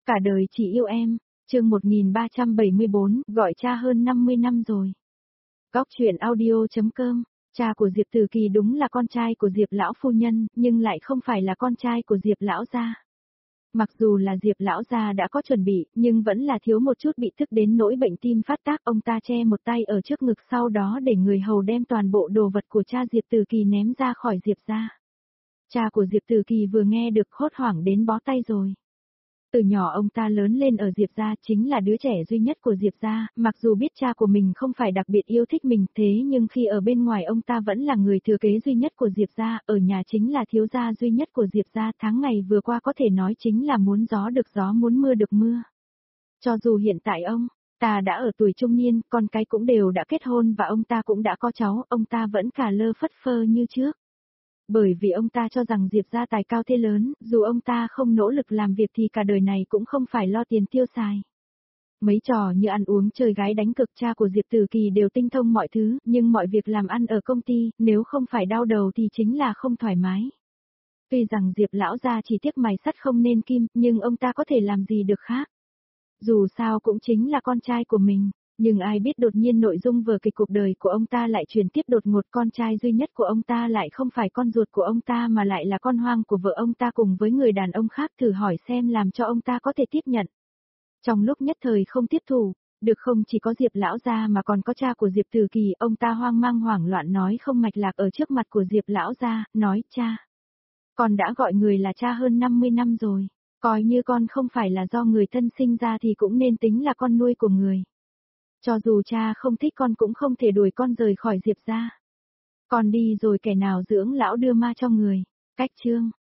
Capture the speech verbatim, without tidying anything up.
Cả đời chỉ yêu em, chương một nghìn ba trăm bảy mươi bốn, gọi cha hơn năm mươi năm rồi. Góc truyện audio.com, cha của Diệp Từ Kỳ đúng là con trai của Diệp lão phu nhân, nhưng lại không phải là con trai của Diệp lão gia. Mặc dù là Diệp lão gia đã có chuẩn bị, nhưng vẫn là thiếu một chút bị thức đến nỗi bệnh tim phát tác, ông ta che một tay ở trước ngực, sau đó để người hầu đem toàn bộ đồ vật của cha Diệp Từ Kỳ ném ra khỏi Diệp gia. Cha của Diệp Từ Kỳ vừa nghe được hốt hoảng đến bó tay rồi. Từ nhỏ ông ta lớn lên ở Diệp gia, chính là đứa trẻ duy nhất của Diệp gia, mặc dù biết cha của mình không phải đặc biệt yêu thích mình, thế nhưng khi ở bên ngoài ông ta vẫn là người thừa kế duy nhất của Diệp gia, ở nhà chính là thiếu gia duy nhất của Diệp gia, tháng ngày vừa qua có thể nói chính là muốn gió được gió muốn mưa được mưa. Cho dù hiện tại ông ta đã ở tuổi trung niên, con cái cũng đều đã kết hôn và ông ta cũng đã có cháu, ông ta vẫn cả lơ phất phơ như trước. Bởi vì ông ta cho rằng Diệp gia tài cao thế lớn, dù ông ta không nỗ lực làm việc thì cả đời này cũng không phải lo tiền tiêu xài. Mấy trò như ăn uống chơi gái đánh cực, cha của Diệp Từ Kỳ đều tinh thông mọi thứ, nhưng mọi việc làm ăn ở công ty, nếu không phải đau đầu thì chính là không thoải mái. Tuy rằng Diệp lão gia chỉ tiếc mài sắt không nên kim, nhưng ông ta có thể làm gì được khác. Dù sao cũng chính là con trai của mình. Nhưng ai biết đột nhiên nội dung vở kịch cuộc đời của ông ta lại chuyển tiếp đột ngột, con trai duy nhất của ông ta lại không phải con ruột của ông ta mà lại là con hoang của vợ ông ta cùng với người đàn ông khác, thử hỏi xem làm cho ông ta có thể tiếp nhận. Trong lúc nhất thời không tiếp thu, được không chỉ có Diệp lão gia mà còn có cha của Diệp Từ Kỳ, ông ta hoang mang hoảng loạn nói không mạch lạc ở trước mặt của Diệp lão gia, nói cha. Con đã gọi người là cha hơn năm mươi năm rồi, coi như con không phải là do người thân sinh ra thì cũng nên tính là con nuôi của người. Cho dù cha không thích con cũng không thể đuổi con rời khỏi Diệp gia. Con đi rồi kẻ nào dưỡng lão đưa ma cho người. Cách chương,